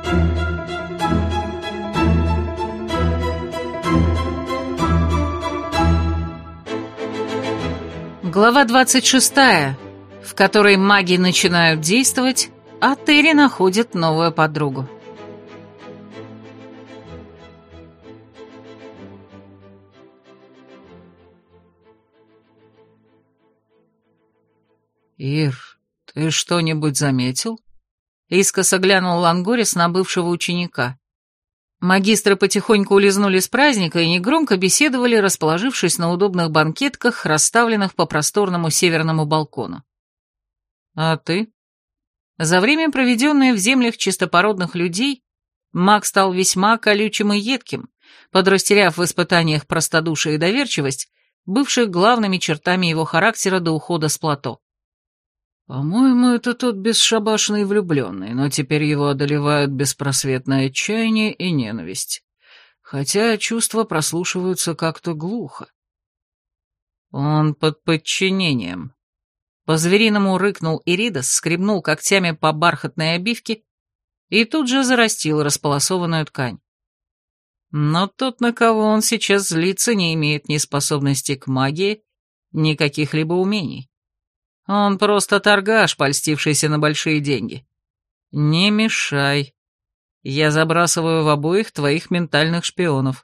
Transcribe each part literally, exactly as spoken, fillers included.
Глава двадцать шестая, в которой маги начинают действовать, а Терри находит новую подругу. «Ир, ты что-нибудь заметил?» Искоса глянул Лангорис на бывшего ученика. Магистры потихоньку улизнули с праздника и негромко беседовали, расположившись на удобных банкетках, расставленных по просторному северному балкону. «А ты?» За время, проведенное в землях чистопородных людей, маг стал весьма колючим и едким, подрастеряв в испытаниях простодушие и доверчивость, бывших главными чертами его характера до ухода с плато. «По-моему, это тот бесшабашный влюбленный, но теперь его одолевают беспросветное отчаяние и ненависть. Хотя чувства прослушиваются как-то глухо». «Он под подчинением». По-звериному рыкнул Иридас, скребнул когтями по бархатной обивке и тут же зарастил располосованную ткань. Но тот, на кого он сейчас злится, не имеет ни способности к магии, ни каких-либо умений. Он просто торгаш, польстившийся на большие деньги. Не мешай. Я забрасываю в обоих твоих ментальных шпионов.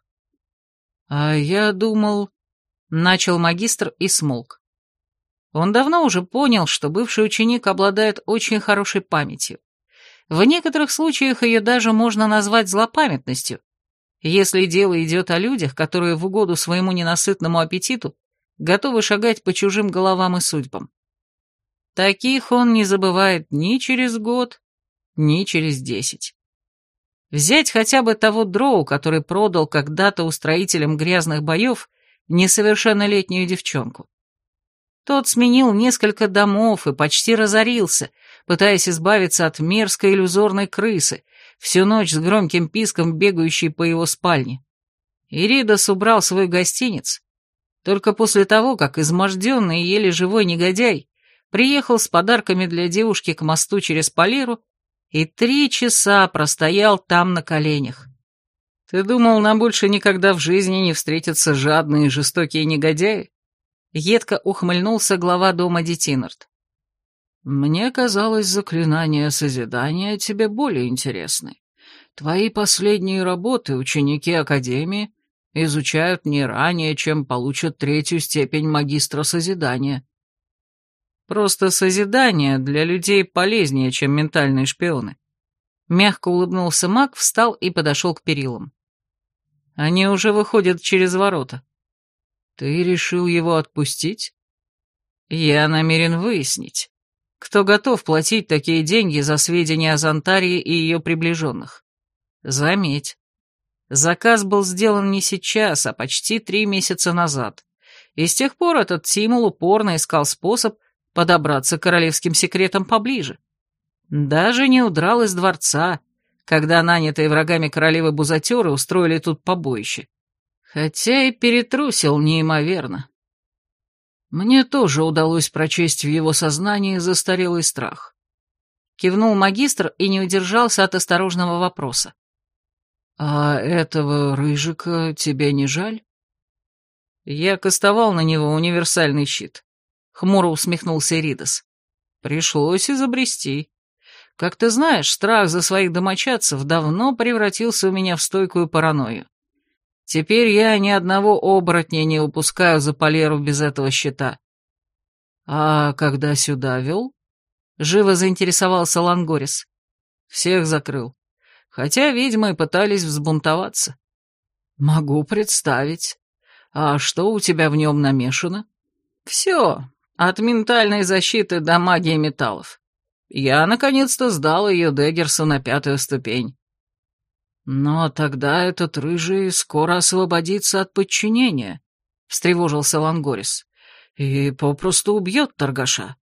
А я думал... Начал магистр и смолк. Он давно уже понял, что бывший ученик обладает очень хорошей памятью. В некоторых случаях ее даже можно назвать злопамятностью, если дело идет о людях, которые в угоду своему ненасытному аппетиту готовы шагать по чужим головам и судьбам. Таких он не забывает ни через год, ни через десять. Взять хотя бы того дроу, который продал когда-то устроителям грязных боев несовершеннолетнюю девчонку. Тот сменил несколько домов и почти разорился, пытаясь избавиться от мерзкой иллюзорной крысы, всю ночь с громким писком бегающей по его спальне. Иридас убрал свой гостиниц только после того, как изможденный и еле живой негодяй приехал с подарками для девушки к мосту через Полиру и три часа простоял там на коленях. Ты думал, нам больше никогда в жизни не встретятся жадные и жестокие негодяи? Едко ухмыльнулся глава дома Детинард. Мне казалось, заклинания созидания тебе более интересны. Твои последние работы ученики Академии изучают не ранее, чем получат третью степень магистра созидания. Просто созидание для людей полезнее, чем ментальные шпионы. Мягко улыбнулся маг, встал и подошел к перилам. Они уже выходят через ворота. Ты решил его отпустить? Я намерен выяснить, кто готов платить такие деньги за сведения о Зонтарии и ее приближенных. Заметь, заказ был сделан не сейчас, а почти три месяца назад, и с тех пор этот Тимул упорно искал способ подобраться к королевским секретам поближе. Даже не удрал из дворца, когда нанятые врагами королевы бузатеры устроили тут побоище. Хотя и перетрусил неимоверно. Мне тоже удалось прочесть в его сознании застарелый страх. Кивнул магистр и не удержался от осторожного вопроса. «А этого рыжика тебе не жаль?» Я кастовал на него универсальный щит. Хмуро усмехнулся Иридас. Пришлось изобрести. Как ты знаешь, страх за своих домочадцев давно превратился у меня в стойкую паранойю. Теперь я ни одного оборотня не упускаю за Полеру без этого щита. А когда сюда вел? Живо заинтересовался Лангорис. Всех закрыл. Хотя ведьмы пытались взбунтоваться. Могу представить. А что у тебя в нем намешано? Все. От ментальной защиты до магии металлов. Я, наконец-то, сдал ее Деггерсу на пятую ступень. Но тогда этот рыжий скоро освободится от подчинения, — встревожился Лангорис, — и попросту убьет торгаша.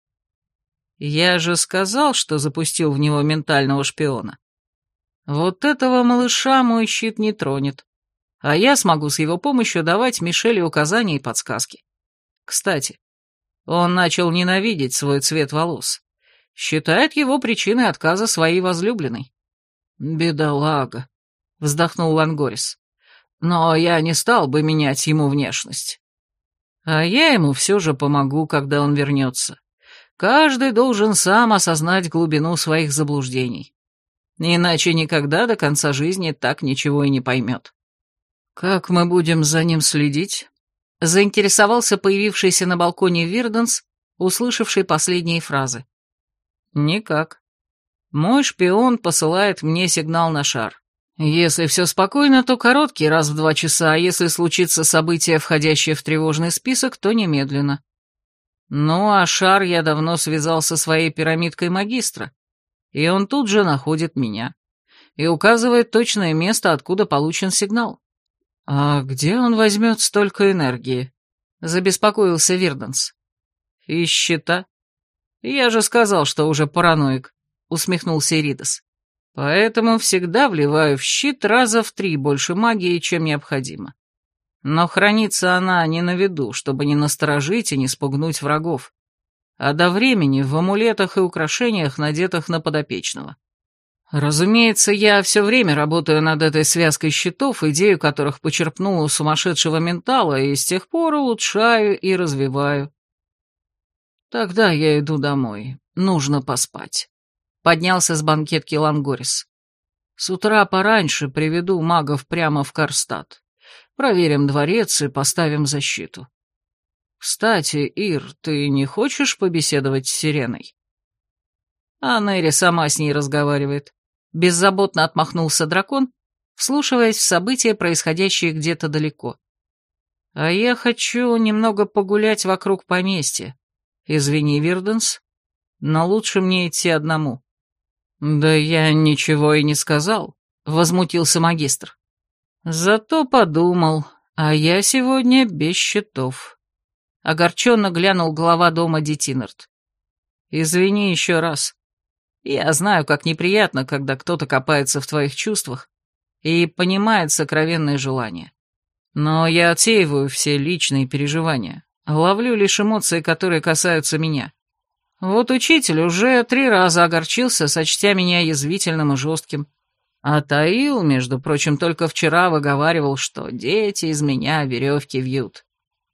Я же сказал, что запустил в него ментального шпиона. Вот этого малыша мой щит не тронет, а я смогу с его помощью давать Мишеле указания и подсказки. Кстати, он начал ненавидеть свой цвет волос. Считает его причиной отказа своей возлюбленной. «Бедолага», — вздохнул Лангорис. «Но я не стал бы менять ему внешность. А я ему все же помогу, когда он вернется. Каждый должен сам осознать глубину своих заблуждений. Иначе никогда до конца жизни так ничего и не поймет». «Как мы будем за ним следить?» — заинтересовался появившийся на балконе Вирденс, услышавший последние фразы. «Никак. Мой шпион посылает мне сигнал на шар. Если все спокойно, то короткий, раз в два часа, а если случится событие, входящее в тревожный список, то немедленно. Ну, а шар я давно связал со своей пирамидкой магистра, и он тут же находит меня и указывает точное место, откуда получен сигнал. А где он возьмет столько энергии?» — забеспокоился Вирденс. «Из щита. Я же сказал, что уже параноик», — усмехнулся Иридас. «Поэтому всегда вливаю в щит раза в три больше магии, чем необходимо. Но хранится она не на виду, чтобы не насторожить и не спугнуть врагов, а до времени в амулетах и украшениях, надетых на подопечного. Разумеется, я все время работаю над этой связкой щитов, идею которых почерпнул у сумасшедшего ментала, и с тех пор улучшаю и развиваю. Тогда я иду домой. Нужно поспать». Поднялся с банкетки Лангорис. «С утра пораньше приведу магов прямо в Карстад. Проверим дворец и поставим защиту. Кстати, Ир, ты не хочешь побеседовать с Сиреной?» А Нэри сама с ней разговаривает. Беззаботно отмахнулся дракон, вслушиваясь в события, происходящие где-то далеко. «А я хочу немного погулять вокруг поместья. Извини, Вирденс, но лучше мне идти одному». «Да я ничего и не сказал», — возмутился магистр. «Зато подумал, а я сегодня без счетов». Огорченно глянул глава дома Детинард. «Извини еще раз. Я знаю, как неприятно, когда кто-то копается в твоих чувствах и понимает сокровенные желания. Но я отсеиваю все личные переживания, ловлю лишь эмоции, которые касаются меня. Вот учитель уже три раза огорчился, сочтя меня язвительным и жестким. А Таил, между прочим, только вчера выговаривал, что дети из меня веревки вьют».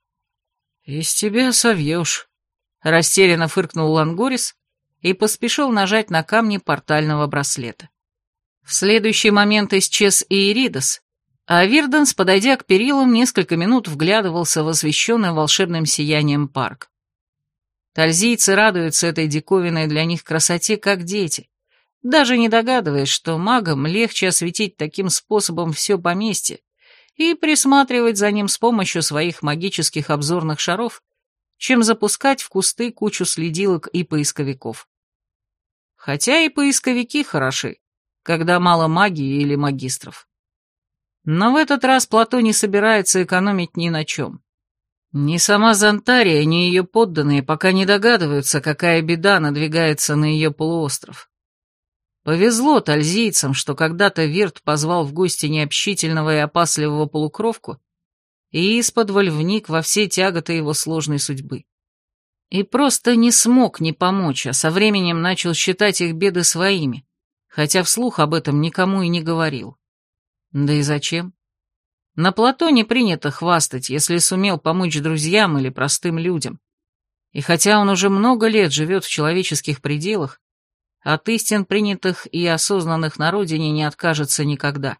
«Из тебя совьешь», — растерянно фыркнул Лангорис и поспешил нажать на камни портального браслета. В следующий момент исчез и Иридас, а Вирденс, подойдя к перилам, несколько минут вглядывался в освещенный волшебным сиянием парк. Тальзийцы радуются этой диковинной для них красоте, как дети, даже не догадываясь, что магам легче осветить таким способом все поместье и присматривать за ним с помощью своих магических обзорных шаров, чем запускать в кусты кучу следилок и поисковиков. Хотя и поисковики хороши, когда мало магии или магистров. Но в этот раз Плато не собирается экономить ни на чем. Ни сама Зонтария, ни ее подданные пока не догадываются, какая беда надвигается на ее полуостров. Повезло тальзийцам, что когда-то Вирт позвал в гости необщительного и опасливого полукровку и исподволь вник во все тяготы его сложной судьбы. И просто не смог не помочь, а со временем начал считать их беды своими, хотя вслух об этом никому и не говорил. Да и зачем? На Плато не принято хвастать, если сумел помочь друзьям или простым людям. И хотя он уже много лет живет в человеческих пределах, от истин, принятых и осознанных на родине, не откажется никогда.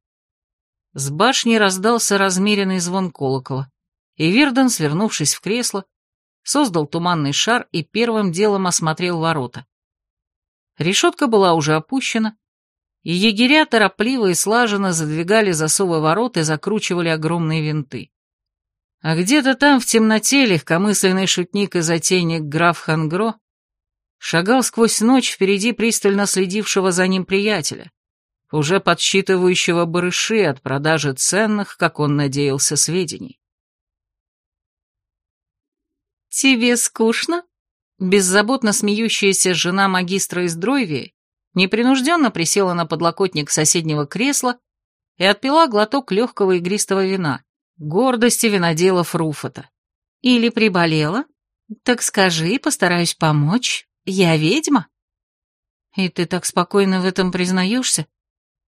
С башни раздался размеренный звон колокола, и Вирден, свернувшись в кресло, создал туманный шар и первым делом осмотрел ворота. Решетка была уже опущена, и егеря торопливо и слаженно задвигали засовы ворот и закручивали огромные винты. А где-то там в темноте легкомысленный шутник и затейник граф Хангро шагал сквозь ночь впереди пристально следившего за ним приятеля, уже подсчитывающего барыши от продажи ценных, как он надеялся, сведений. «Тебе скучно?» Беззаботно смеющаяся жена магистра из Дройвии непринужденно присела на подлокотник соседнего кресла и отпила глоток легкого игристого вина, гордости виноделов Руфата. «Или приболела? Так скажи, постараюсь помочь. Я ведьма». «И ты так спокойно в этом признаешься?»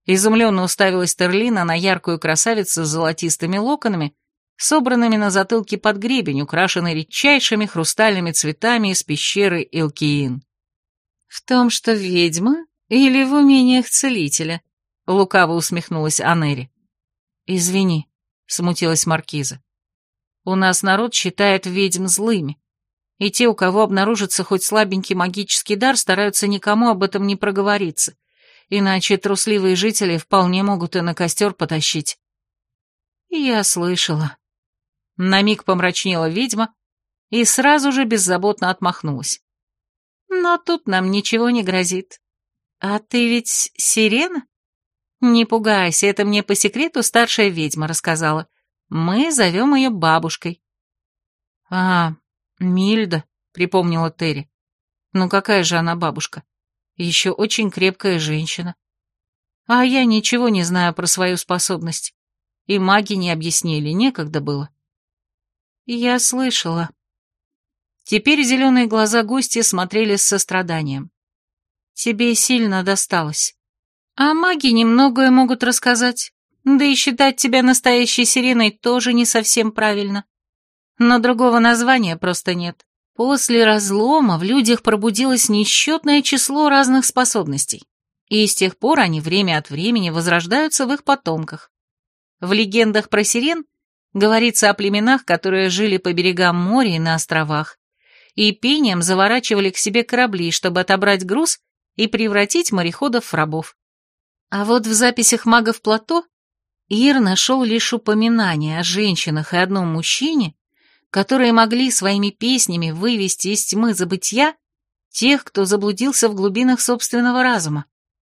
Изумленно уставилась Терлина на яркую красавицу с золотистыми локонами, собранными на затылке под гребень, украшенный редчайшими хрустальными цветами из пещеры Илкиин. «В том, что ведьма или в умениях целителя?» — лукаво усмехнулась Анери. «Извини», — смутилась маркиза. «У нас народ считает ведьм злыми, и те, у кого обнаружится хоть слабенький магический дар, стараются никому об этом не проговориться, иначе трусливые жители вполне могут и на костер потащить». «Я слышала». На миг помрачнела ведьма и сразу же беззаботно отмахнулась. «Но тут нам ничего не грозит. А ты ведь сирена? Не пугайся, это мне по секрету старшая ведьма рассказала. Мы зовем ее бабушкой». «А, Мильда», — припомнила Терри. «Ну какая же она бабушка? Еще очень крепкая женщина. А я ничего не знаю про свою способность. И маги не объяснили, некогда было». «Я слышала». Теперь зеленые глаза гостя смотрели с состраданием. «Тебе сильно досталось. А маги немногое могут рассказать. Да и считать тебя настоящей сиреной тоже не совсем правильно. Но другого названия просто нет. После разлома в людях пробудилось несчетное число разных способностей, и с тех пор они время от времени возрождаются в их потомках. В легендах про сирен говорится о племенах, которые жили по берегам моря и на островах, и пением заворачивали к себе корабли, чтобы отобрать груз и превратить мореходов в рабов. А вот в записях магов Плато Ир нашел лишь упоминания о женщинах и одном мужчине, которые могли своими песнями вывести из тьмы забытья тех, кто заблудился в глубинах собственного разума.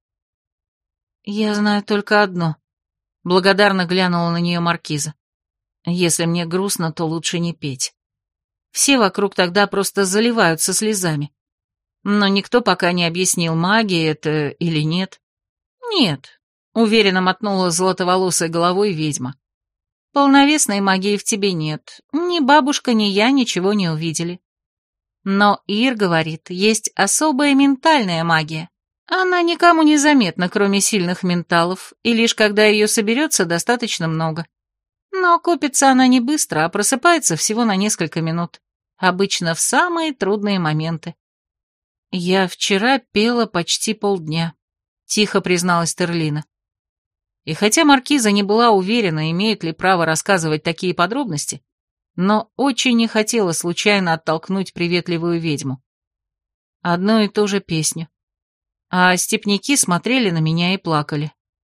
«Я знаю только одно», — благодарно глянула на нее маркиза. «Если мне грустно, то лучше не петь. Все вокруг тогда просто заливаются слезами. Но никто пока не объяснил, магия это или нет». «Нет», — уверенно мотнула золотоволосой головой ведьма. «Полновесной магии в тебе нет. Ни бабушка, ни я ничего не увидели. Но Ир говорит, есть особая ментальная магия. Она никому не заметна, кроме сильных менталов, и лишь когда ее соберется, достаточно много. Но копится она не быстро, а просыпается всего на несколько минут, обычно в самые трудные моменты. Я вчера пела почти полдня», — тихо призналась Терлина. И хотя маркиза не была уверена, имеет ли право рассказывать такие подробности, но очень не хотела случайно оттолкнуть приветливую ведьму. Одну и ту же песню. А степняки смотрели на меня и плакали.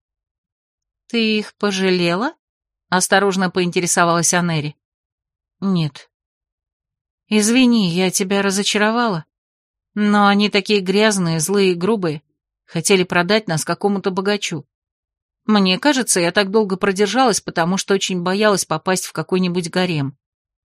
«Ты их пожалела?» — осторожно поинтересовалась Анери. «Нет». «Извини, я тебя разочаровала, но они такие грязные, злые и грубые, хотели продать нас какому-то богачу. Мне кажется, я так долго продержалась, потому что очень боялась попасть в какой-нибудь гарем».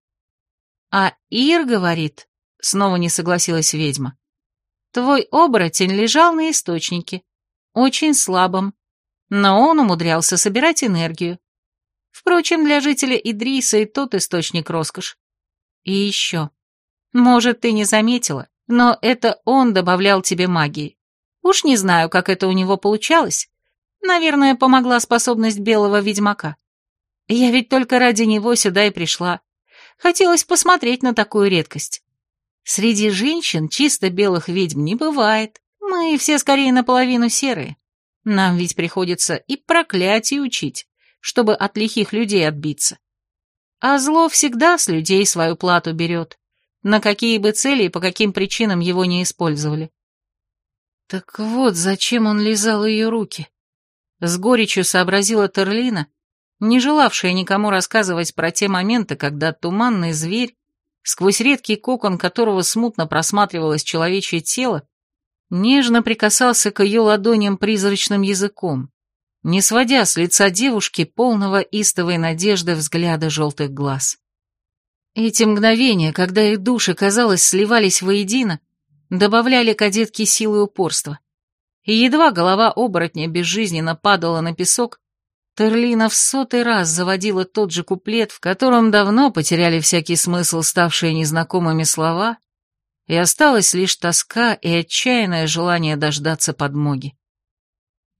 «А Ир говорит», — снова не согласилась ведьма, «твой оборотень лежал на источнике, очень слабом, но он умудрялся собирать энергию. Впрочем, для жителя Идриса и тот источник роскошь. И еще, может, ты не заметила, но это он добавлял тебе магии. Уж не знаю, как это у него получалось. Наверное, помогла способность белого ведьмака. Я ведь только ради него сюда и пришла. Хотелось посмотреть на такую редкость. Среди женщин чисто белых ведьм не бывает. Мы все скорее наполовину серые. Нам ведь приходится и проклятие учить, чтобы от лихих людей отбиться. А зло всегда с людей свою плату берет, на какие бы цели и по каким причинам его не использовали. Так вот, зачем он лизал ее руки? С горечью сообразила Терлина, не желавшая никому рассказывать про те моменты, когда туманный зверь, сквозь редкий кокон которого смутно просматривалось человечье тело, нежно прикасался к ее ладоням призрачным языком, не сводя с лица девушки полного истовой надежды взгляда желтых глаз. Эти мгновения, когда их души, казалось, сливались воедино, добавляли кадетке силы и упорства. И едва голова оборотня безжизненно падала на песок, Терлина в сотый раз заводила тот же куплет, в котором давно потеряли всякий смысл ставшие незнакомыми слова, и осталась лишь тоска и отчаянное желание дождаться подмоги.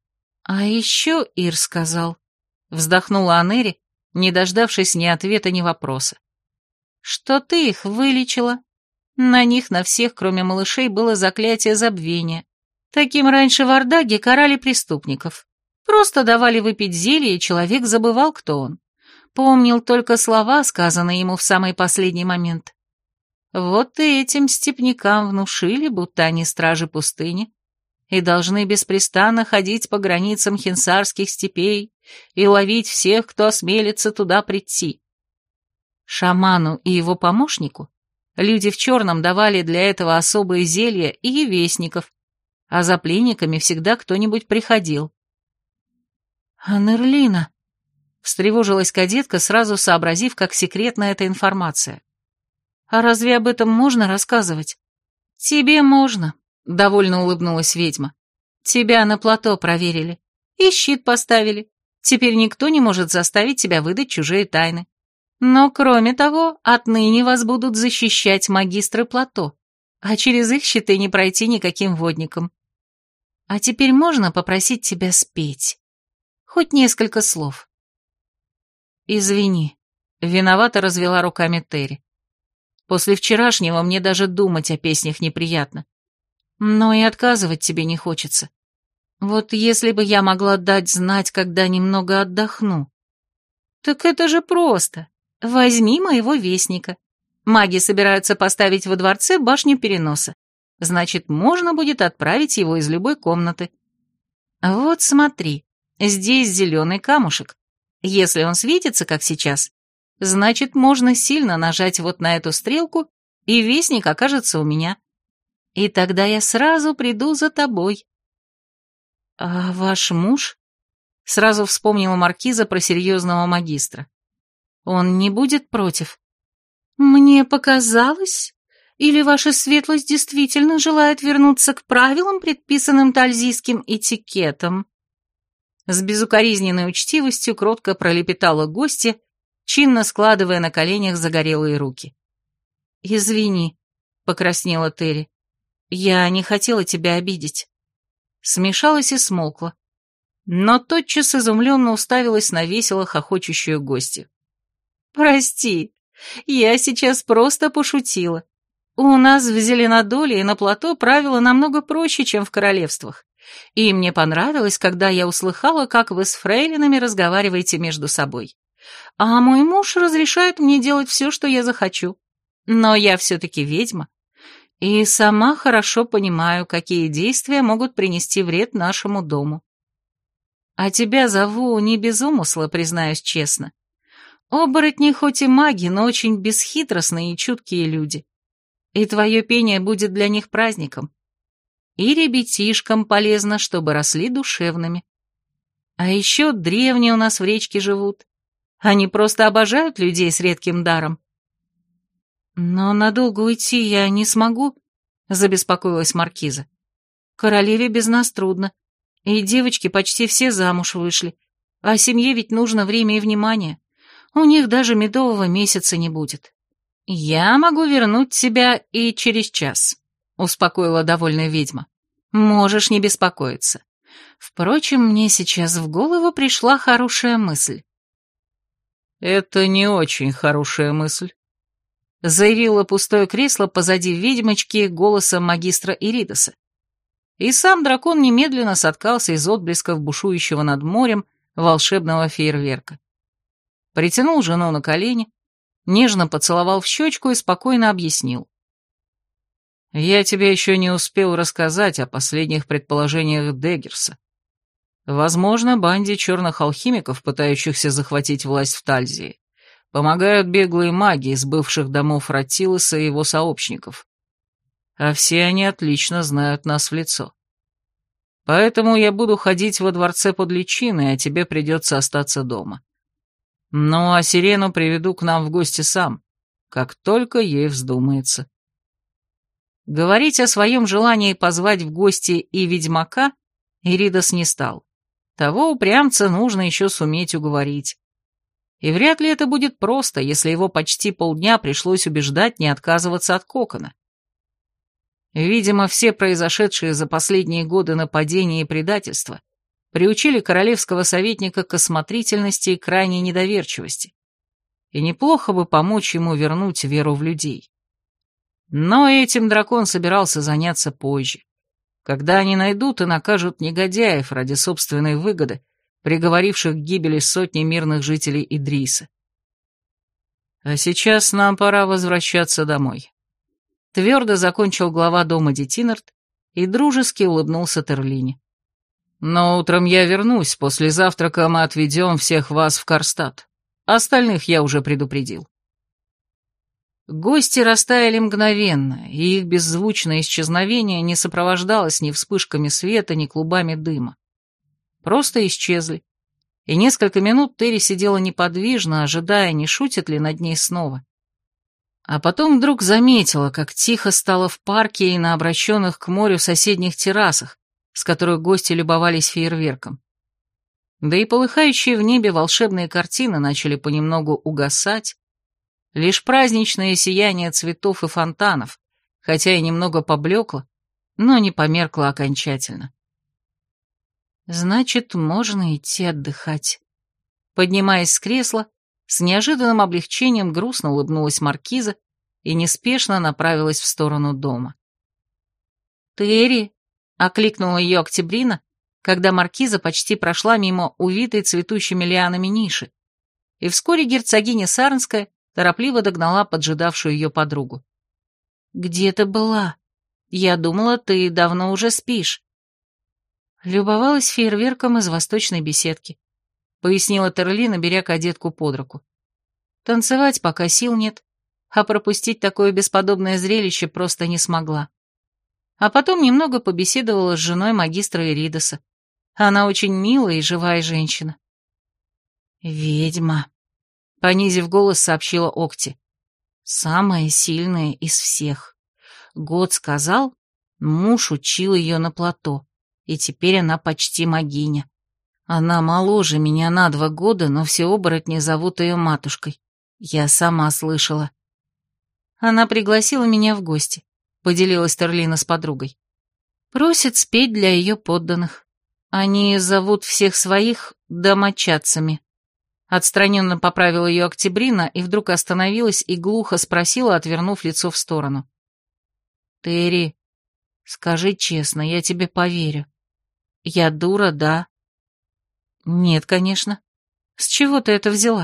А еще Ир сказал, вздохнула Анери, не дождавшись ни ответа, ни вопроса, что ты их вылечила. На них, на всех, кроме малышей, было заклятие забвения. Таким раньше в Ардаге карали преступников. Просто давали выпить зелье, и человек забывал, кто он. Помнил только слова, сказанные ему в самый последний момент. Вот и этим степнякам внушили, будто они стражи пустыни, и должны беспрестанно ходить по границам хинсарских степей и ловить всех, кто осмелится туда прийти. Шаману и его помощнику люди в черном давали для этого особые зелья и вестников, а за пленниками всегда кто-нибудь приходил. «Анерлина», — встревожилась кадетка, сразу сообразив, как секретна эта информация. «А разве об этом можно рассказывать?» «Тебе можно», — довольно улыбнулась ведьма. «Тебя на плато проверили и щит поставили. Теперь никто не может заставить тебя выдать чужие тайны. Но, кроме того, отныне вас будут защищать магистры плато, а через их щиты не пройти никаким водникам. А теперь можно попросить тебя спеть? Хоть несколько слов». «Извини», — виновато развела руками Терри. «После вчерашнего мне даже думать о песнях неприятно. Но и отказывать тебе не хочется. Вот если бы я могла дать знать, когда немного отдохну». «Так это же просто. Возьми моего вестника. Маги собираются поставить во дворце башню переноса. Значит, можно будет отправить его из любой комнаты. Вот смотри, здесь зеленый камушек. Если он светится, как сейчас, значит, можно сильно нажать вот на эту стрелку, и вестник окажется у меня. И тогда я сразу приду за тобой». «А ваш муж?» — сразу вспомнила маркиза про серьезного магистра. «Он не будет против?» «Мне показалось? Или ваша светлость действительно желает вернуться к правилам, предписанным тальзийским этикетом?» С безукоризненной учтивостью кротко пролепетала гостья, чинно складывая на коленях загорелые руки. «Извини», — покраснела Терри. «Я не хотела тебя обидеть». Смешалась и смолкла, но тотчас изумленно уставилась на весело хохочущую гостью. «Прости, я сейчас просто пошутила. У нас в Зеленодоле и на плато правила намного проще, чем в королевствах. И мне понравилось, когда я услыхала, как вы с фрейлинами разговариваете между собой. А мой муж разрешает мне делать все, что я захочу. Но я все-таки ведьма, и сама хорошо понимаю, какие действия могут принести вред нашему дому. А тебя зову не без умысла, признаюсь честно. Оборотни хоть и маги, но очень бесхитростные и чуткие люди. И твое пение будет для них праздником. И ребятишкам полезно, чтобы росли душевными. А еще древние у нас в речке живут. Они просто обожают людей с редким даром». «Но надолго уйти я не смогу», — забеспокоилась маркиза. «Королеве без нас трудно, и девочки почти все замуж вышли, а семье ведь нужно время и внимание. У них даже медового месяца не будет». «Я могу вернуть тебя и через час», — успокоила довольная ведьма. «Можешь не беспокоиться. Впрочем, мне сейчас в голову пришла хорошая мысль». «Это не очень хорошая мысль», — заявила пустое кресло позади ведьмочки голосом магистра Иридоса. И сам дракон немедленно соткался из отблесков бушующего над морем волшебного фейерверка. Притянул жену на колени, нежно поцеловал в щечку и спокойно объяснил. «Я тебе еще не успел рассказать о последних предположениях Деггерса. Возможно, банде черных алхимиков, пытающихся захватить власть в Тальзии, помогают беглые маги из бывших домов Ратилоса и его сообщников. А все они отлично знают нас в лицо. Поэтому я буду ходить во дворце под личиной, а тебе придется остаться дома. Ну, а Сирену приведу к нам в гости сам, как только ей вздумается». Говорить о своем желании позвать в гости и ведьмака Иридос не стал. Того упрямца нужно еще суметь уговорить. И вряд ли это будет просто, если его почти полдня пришлось убеждать не отказываться от кокона. Видимо, все произошедшие за последние годы нападения и предательства приучили королевского советника к осмотрительности и крайней недоверчивости. И неплохо бы помочь ему вернуть веру в людей. Но этим дракон собирался заняться позже, когда они найдут и накажут негодяев ради собственной выгоды, приговоривших к гибели сотни мирных жителей Идриса. А сейчас нам пора возвращаться домой. Твердо закончил глава дома Детинард и дружески улыбнулся Терлине. Но утром я вернусь, после завтрака мы отведем всех вас в Карстад. Остальных я уже предупредил. Гости растаяли мгновенно, и их беззвучное исчезновение не сопровождалось ни вспышками света, ни клубами дыма. Просто исчезли, и несколько минут Терри сидела неподвижно, ожидая, не шутит ли над ней снова. А потом вдруг заметила, как тихо стало в парке и на обращенных к морю соседних террасах, с которых гости любовались фейерверком. Да и полыхающие в небе волшебные картины начали понемногу угасать. Лишь праздничное сияние цветов и фонтанов, хотя и немного поблекло, но не померкло окончательно. Значит, можно идти отдыхать. Поднимаясь с кресла, с неожиданным облегчением грустно улыбнулась маркиза и неспешно направилась в сторону дома. «Терри!» — окликнула ее Октябрина, когда маркиза почти прошла мимо увитой цветущими лианами ниши, и вскоре герцогиня Сарнская торопливо догнала поджидавшую ее подругу. «Где ты была? Я думала, ты давно уже спишь». Любовалась фейерверком из восточной беседки, пояснила Терлина, беря кадетку под руку. Танцевать пока сил нет, а пропустить такое бесподобное зрелище просто не смогла. А потом немного побеседовала с женой магистра Эридоса. Она очень милая и живая женщина. «Ведьма», — понизив голос, сообщила Окти. «Самая сильная из всех. Год сказал, муж учил ее на плато, и теперь она почти магиня. Она моложе меня на два года, но все оборотни зовут ее матушкой. Я сама слышала». Она пригласила меня в гости, поделилась Терлина с подругой. Просит спеть для ее подданных. Они зовут всех своих домочадцами. Отстраненно поправила ее Октябрина и вдруг остановилась и глухо спросила, отвернув лицо в сторону. «Терри, скажи честно, я тебе поверю. Я дура, да?» «Нет, конечно. С чего ты это взяла?»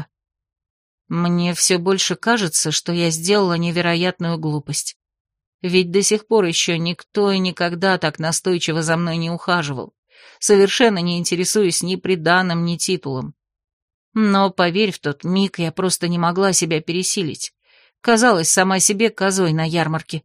«Мне все больше кажется, что я сделала невероятную глупость. Ведь до сих пор еще никто и никогда так настойчиво за мной не ухаживал, совершенно не интересуясь ни приданым, ни титулом. Но, поверь, в тот миг я просто не могла себя пересилить. Казалась сама себе козой на ярмарке».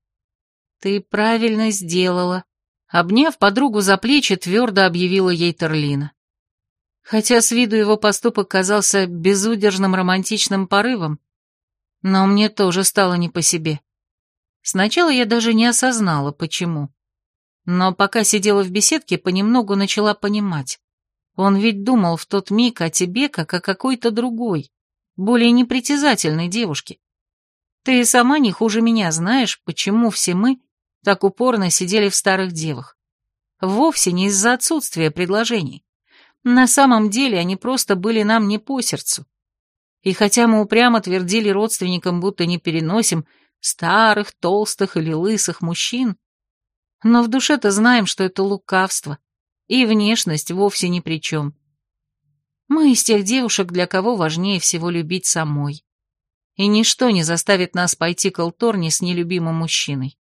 «Ты правильно сделала», — обняв подругу за плечи, твердо объявила ей Терлина. Хотя с виду его поступок казался безудержным романтичным порывом, но мне тоже стало не по себе. Сначала я даже не осознала, почему. Но пока сидела в беседке, понемногу начала понимать. Он ведь думал в тот миг о тебе, как о какой-то другой, более непритязательной девушке. Ты сама не хуже меня знаешь, почему все мы так упорно сидели в старых девах. Вовсе не из-за отсутствия предложений. На самом деле они просто были нам не по сердцу. И хотя мы упрямо твердили родственникам, будто не переносим старых, толстых или лысых мужчин, но в душе-то знаем, что это лукавство, и внешность вовсе ни при чем. Мы из тех девушек, для кого важнее всего любить самой. И ничто не заставит нас пойти к Элторне с нелюбимым мужчиной.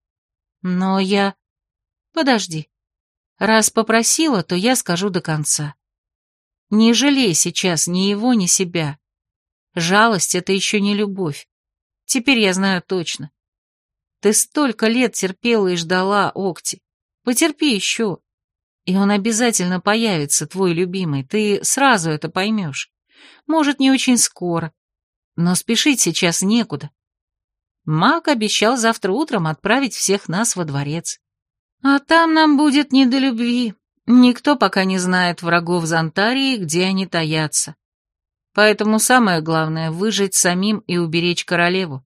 Но я... Подожди. Раз попросила, то я скажу до конца. Не жалей сейчас ни его, ни себя. Жалость — это еще не любовь. Теперь я знаю точно. Ты столько лет терпела и ждала, Окти. Потерпи еще. И он обязательно появится, твой любимый. Ты сразу это поймешь. Может, не очень скоро. Но спешить сейчас некуда. Маг обещал завтра утром отправить всех нас во дворец. А там нам будет не до любви. Никто пока не знает врагов Зонтарии, где они таятся. Поэтому самое главное — выжить самим и уберечь королеву.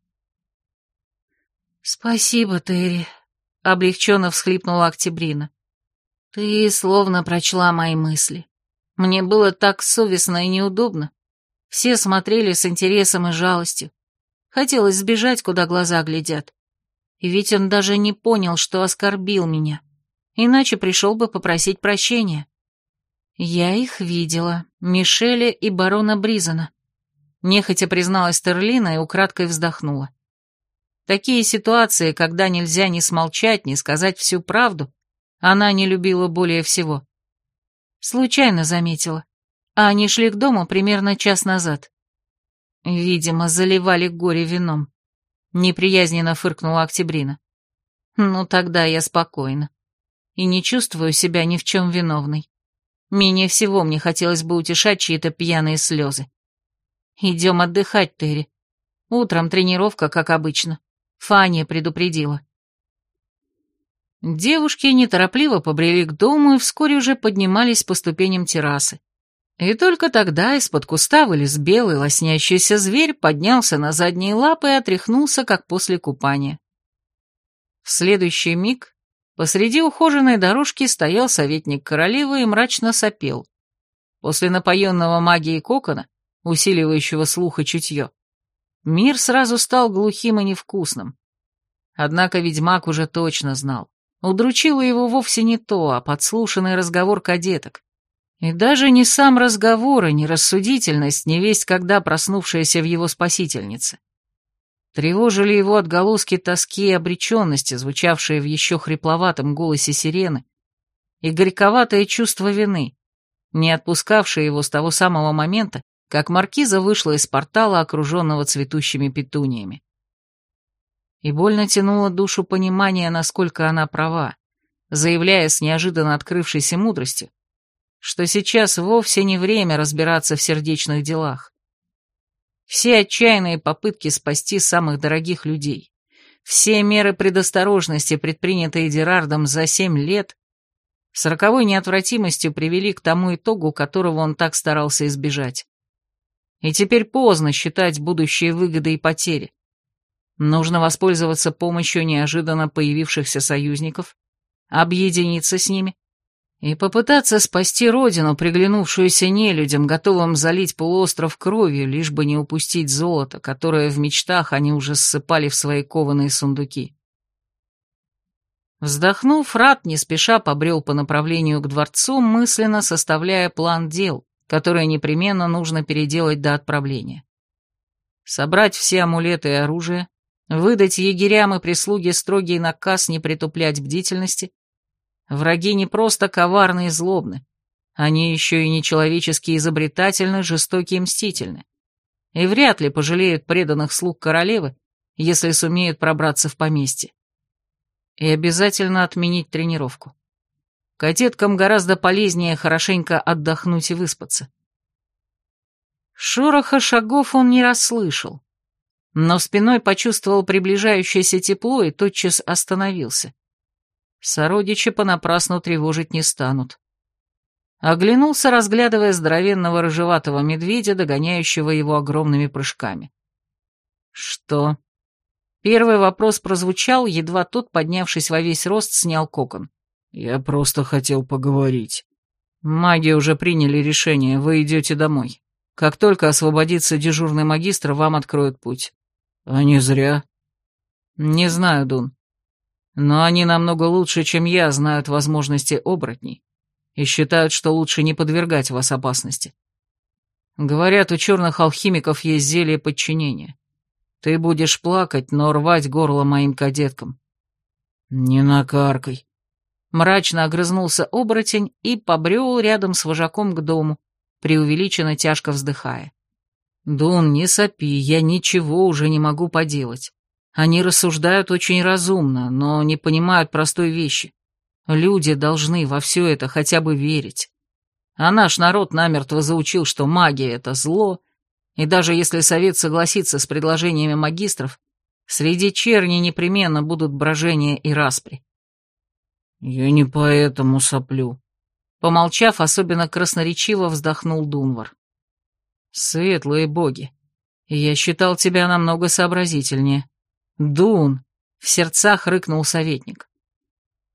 «Спасибо, Терри», — облегченно всхлипнула Октябрина. Ты словно прочла мои мысли. Мне было так совестно и неудобно. Все смотрели с интересом и жалостью. Хотелось сбежать, куда глаза глядят. И ведь он даже не понял, что оскорбил меня. Иначе пришел бы попросить прощения. Я их видела, Мишеля и барона Бризена. Нехотя призналась Терлина и украдкой вздохнула. Такие ситуации, когда нельзя ни смолчать, ни сказать всю правду, она не любила более всего. Случайно заметила, а они шли к дому примерно час назад. Видимо, заливали горе вином. Неприязненно фыркнула Октябрина. Ну, тогда я спокойна. И не чувствую себя ни в чем виновной. Менее всего мне хотелось бы утешать чьи-то пьяные слезы. Идем отдыхать, Терри. Утром тренировка, как обычно. Фания предупредила. Девушки неторопливо побрели к дому и вскоре уже поднимались по ступеням террасы. И только тогда из-под куста вылез белый лоснящийся зверь, поднялся на задние лапы и отряхнулся, как после купания. В следующий миг посреди ухоженной дорожки стоял советник королевы и мрачно сопел. После напоенного магией кокона, усиливающего слух и чутье, мир сразу стал глухим и невкусным. Однако ведьмак уже точно знал. Удручило его вовсе не то, а подслушанный разговор кадеток. И даже не сам разговор, и не рассудительность, невесть когда проснувшаяся в его спасительнице. Тревожили его отголоски тоски и обреченности, звучавшие в еще хрипловатом голосе сирены, и горьковатое чувство вины, не отпускавшее его с того самого момента, как маркиза вышла из портала, окруженного цветущими петуниями. И больно тянуло душу понимание, насколько она права, заявляя с неожиданно открывшейся мудростью, что сейчас вовсе не время разбираться в сердечных делах. Все отчаянные попытки спасти самых дорогих людей, все меры предосторожности, предпринятые Дерардом за семь лет, с роковой неотвратимостью привели к тому итогу, которого он так старался избежать. И теперь поздно считать будущие выгоды и потери. Нужно воспользоваться помощью неожиданно появившихся союзников, объединиться с ними и попытаться спасти родину, приглянувшуюся нелюдям, готовым залить полуостров кровью, лишь бы не упустить золото, которое в мечтах они уже ссыпали в свои кованые сундуки. Вздохнув, Рат не спеша побрел по направлению к дворцу, мысленно составляя план дел, которые непременно нужно переделать до отправления. Собрать все амулеты и оружие, выдать егерям и прислуге строгий наказ не притуплять бдительности. Враги не просто коварны и злобны, они еще и нечеловечески изобретательны, жестоки и мстительны. И вряд ли пожалеют преданных слуг королевы, если сумеют пробраться в поместье. И обязательно отменить тренировку. Кадеткам гораздо полезнее хорошенько отдохнуть и выспаться. Шороха шагов он не расслышал, но спиной почувствовал приближающееся тепло и тотчас остановился. Сородичи понапрасну тревожить не станут. Оглянулся, разглядывая здоровенного рыжеватого медведя, догоняющего его огромными прыжками. «Что?» Первый вопрос прозвучал, едва тот, поднявшись во весь рост, снял кокон. «Я просто хотел поговорить». «Маги уже приняли решение, вы идете домой. Как только освободится дежурный магистр, вам откроют путь». «А не зря?» «Не знаю, Дун. Но они намного лучше, чем я, знают возможности оборотней и считают, что лучше не подвергать вас опасности. Говорят, у черных алхимиков есть зелье подчинения. Ты будешь плакать, но рвать горло моим кадеткам». «Не накаркай». Мрачно огрызнулся оборотень и побрел рядом с вожаком к дому, преувеличенно тяжко вздыхая. «Дун, не сопи, я ничего уже не могу поделать. Они рассуждают очень разумно, но не понимают простой вещи. Люди должны во все это хотя бы верить. А наш народ намертво заучил, что магия — это зло, и даже если совет согласится с предложениями магистров, среди черни непременно будут брожения и распри». «Я не поэтому соплю», — помолчав, особенно красноречиво вздохнул Дунвар. «Светлые боги, я считал тебя намного сообразительнее». «Дун!» — в сердцах рыкнул советник.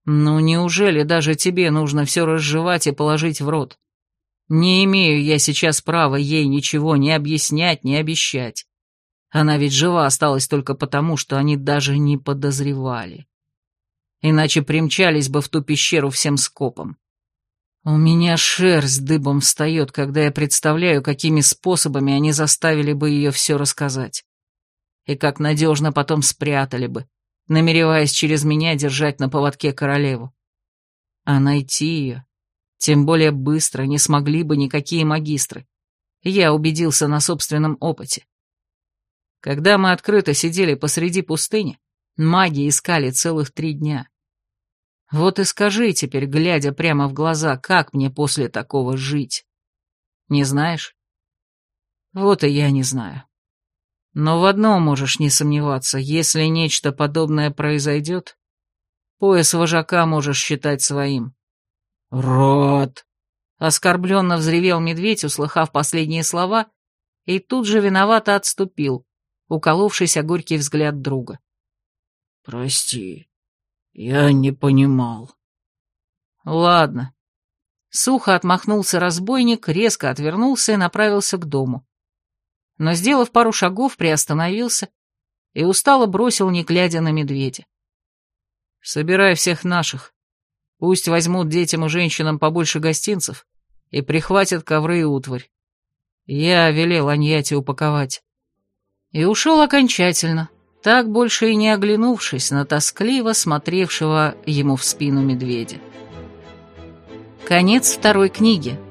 Ну неужели даже тебе нужно все разжевать и положить в рот? Не имею я сейчас права ей ничего ни объяснять, ни обещать. Она ведь жива осталась только потому, что они даже не подозревали. Иначе примчались бы в ту пещеру всем скопом. У меня шерсть дыбом встает, когда я представляю, какими способами они заставили бы ее все рассказать. И как надежно потом спрятали бы, намереваясь через меня держать на поводке королеву. А найти ее, тем более быстро, не смогли бы никакие магистры. Я убедился на собственном опыте. Когда мы открыто сидели посреди пустыни, маги искали целых три дня. Вот и скажи теперь, глядя прямо в глаза, как мне после такого жить? Не знаешь? Вот и я не знаю. Но в одном можешь не сомневаться, если нечто подобное произойдет, пояс вожака можешь считать своим. «Рот!» — оскорбленно взревел медведь, услыхав последние слова, и тут же виновато отступил, уколовшись о горький взгляд друга. «Прости, я не понимал». «Ладно». Сухо отмахнулся разбойник, резко отвернулся и направился к дому. Но, сделав пару шагов, приостановился и устало бросил, не глядя на медведя. «Собирай всех наших. Пусть возьмут детям и женщинам побольше гостинцев и прихватят ковры и утварь. Я велел Аньяте упаковать». И ушел окончательно, так больше и не оглянувшись на тоскливо смотревшего ему в спину медведя. Конец второй книги.